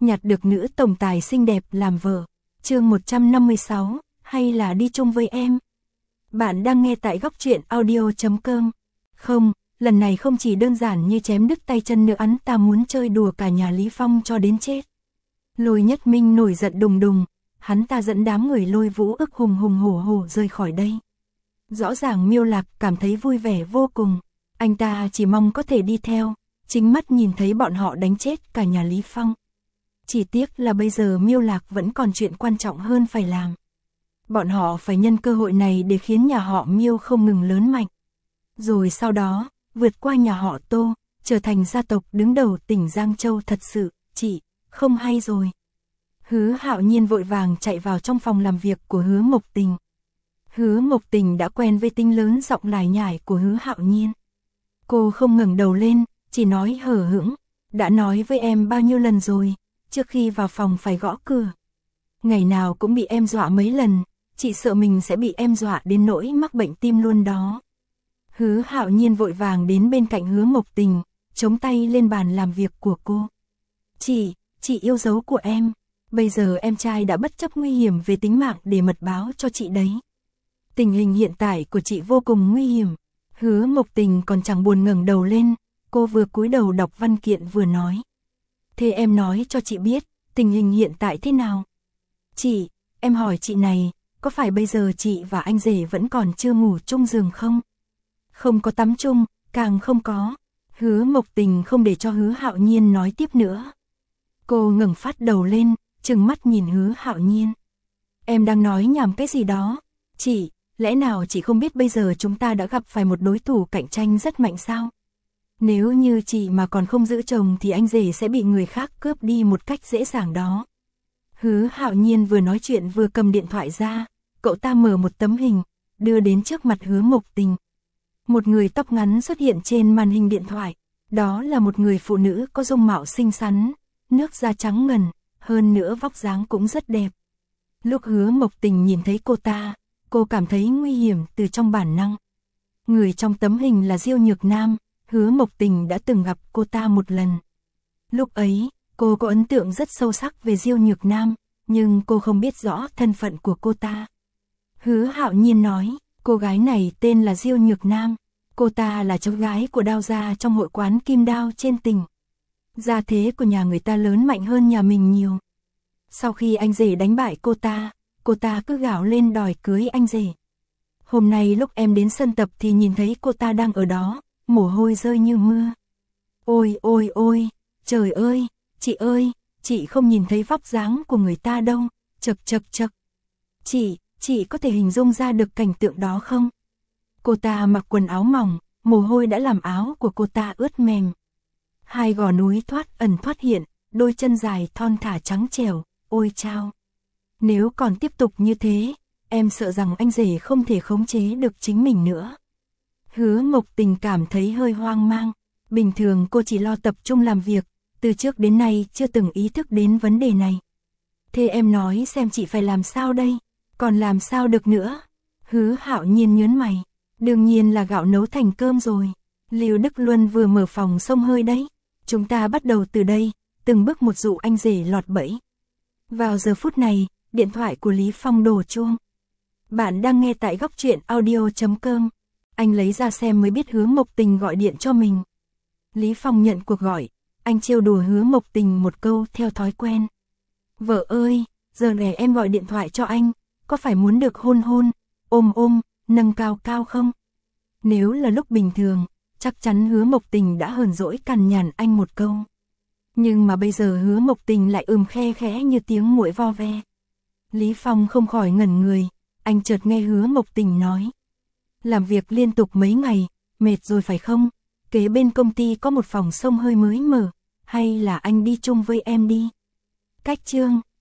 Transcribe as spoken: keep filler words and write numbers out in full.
nhặt được nữ tổng tài xinh đẹp làm vợ. Chương một trăm năm mươi sáu, hay là đi chung với em? Bạn đang nghe tại góc truyện audio chấm com. Không, lần này không chỉ đơn giản như chém đứt tay chân nữa, hắn ta muốn chơi đùa cả nhà Lý Phong cho đến chết. Lôi Nhất Minh nổi giận đùng đùng, hắn ta dẫn đám người Lôi Vũ ức hùng hùng hổ hổ rời khỏi đây. Rõ ràng Miêu Lạc cảm thấy vui vẻ vô cùng, anh ta chỉ mong có thể đi theo, chính mắt nhìn thấy bọn họ đánh chết cả nhà Lý Phong. Chỉ tiếc là bây giờ Miêu Lạc vẫn còn chuyện quan trọng hơn phải làm. Bọn họ phải nhân cơ hội này để khiến nhà họ Miêu không ngừng lớn mạnh. Rồi sau đó, vượt qua nhà họ Tô, trở thành gia tộc đứng đầu tỉnh Giang Châu thật sự, chị, không hay rồi. Hứa Hạo Nhiên vội vàng chạy vào trong phòng làm việc của Hứa Mộc Tình. Hứa Mộc Tình đã quen với tính lớn giọng lải nhải của Hứa Hạo Nhiên. Cô không ngẩng đầu lên, chỉ nói hờ hững, đã nói với em bao nhiêu lần rồi, trước khi vào phòng phải gõ cửa. Ngày nào cũng bị em dọa mấy lần, chị sợ mình sẽ bị em dọa đến nỗi mắc bệnh tim luôn đó. Hứa Hạo Nhiên vội vàng đến bên cạnh Hứa Mộc Tình, chống tay lên bàn làm việc của cô. Chị, chị yêu dấu của em, bây giờ em trai đã bất chấp nguy hiểm về tính mạng để mật báo cho chị đấy. Tình hình hiện tại của chị vô cùng nguy hiểm. Hứa Mộc Tình còn chẳng buồn ngẩng đầu lên, cô vừa cúi đầu đọc văn kiện vừa nói. Thế em nói cho chị biết, tình hình hiện tại thế nào? Chị, em hỏi chị này, có phải bây giờ chị và anh rể vẫn còn chưa ngủ chung giường không? Không có tắm chung, càng không có. Hứa Mộc Tình không để cho Hứa Hạo Nhiên nói tiếp nữa. Cô ngẩng phát đầu lên, trừng mắt nhìn Hứa Hạo Nhiên. Em đang nói nhảm cái gì đó? Chị, lẽ nào chị không biết bây giờ chúng ta đã gặp phải một đối thủ cạnh tranh rất mạnh sao? Nếu như chị mà còn không giữ chồng thì anh rể sẽ bị người khác cướp đi một cách dễ dàng đó. Hứa Hạo Nhiên vừa nói chuyện vừa cầm điện thoại ra, cậu ta mở một tấm hình, đưa đến trước mặt Hứa Mộc Tình. Một người tóc ngắn xuất hiện trên màn hình điện thoại, đó là một người phụ nữ có dung mạo xinh xắn, nước da trắng ngần, hơn nữa vóc dáng cũng rất đẹp. Lúc Hứa Mộc Tình nhìn thấy cô ta, cô cảm thấy nguy hiểm từ trong bản năng. Người trong tấm hình là Diêu Nhược Nam, Hứa Mộc Tình đã từng gặp cô ta một lần. Lúc ấy, cô có ấn tượng rất sâu sắc về Diêu Nhược Nam, nhưng cô không biết rõ thân phận của cô ta. Hứa Hạo Nhiên nói, cô gái này tên là Diêu Nhược Nam, cô ta là cháu gái của Đao gia trong hội quán Kim Đao trên tỉnh. Gia thế của nhà người ta lớn mạnh hơn nhà mình nhiều. Sau khi anh rể đánh bại cô ta, cô ta cứ gào lên đòi cưới anh rể. Hôm nay lúc em đến sân tập thì nhìn thấy cô ta đang ở đó, mồ hôi rơi như mưa. Ôi ôi ôi, trời ơi, chị ơi, chị không nhìn thấy vóc dáng của người ta đâu, chật chật chật. Chị, chị có thể hình dung ra được cảnh tượng đó không? Cô ta mặc quần áo mỏng, mồ hôi đã làm áo của cô ta ướt mềm. Hai gò núi thoát ẩn thoát hiện, đôi chân dài thon thả trắng trẻo, ôi chao. Nếu còn tiếp tục như thế, em sợ rằng anh rể không thể khống chế được chính mình nữa. Hứa Mộc Tình cảm thấy hơi hoang mang, bình thường cô chỉ lo tập trung làm việc, từ trước đến nay chưa từng ý thức đến vấn đề này. Thế em nói xem chị phải làm sao đây, còn làm sao được nữa? Hứa Hạo Nhiên nhớn mày, đương nhiên là gạo nấu thành cơm rồi. Lưu Đức Luân vừa mở phòng xông hơi đấy, chúng ta bắt đầu từ đây, từng bước một dụ anh rể lọt bẫy. Vào giờ phút này, điện thoại của Lý Phong đổ chuông. Bạn đang nghe tại góc truyện audio chấm com. Anh lấy ra xem mới biết Hứa Mộc Tình gọi điện cho mình. Lý Phong nhận cuộc gọi, anh trêu đùa Hứa Mộc Tình một câu theo thói quen. Vợ ơi, giờ này em gọi điện thoại cho anh, có phải muốn được hôn hôn, ôm ôm, nâng cao cao không? Nếu là lúc bình thường, chắc chắn Hứa Mộc Tình đã hờn dỗi cằn nhằn anh một câu. Nhưng mà bây giờ Hứa Mộc Tình lại ừm khe khẽ như tiếng muỗi vo ve. Lý Phong không khỏi ngẩn người, anh chợt nghe Hứa Mộc Tình nói. Làm việc liên tục mấy ngày, mệt rồi phải không? Kế bên công ty có một phòng xông hơi mới mở, hay là anh đi chung với em đi? Cách chương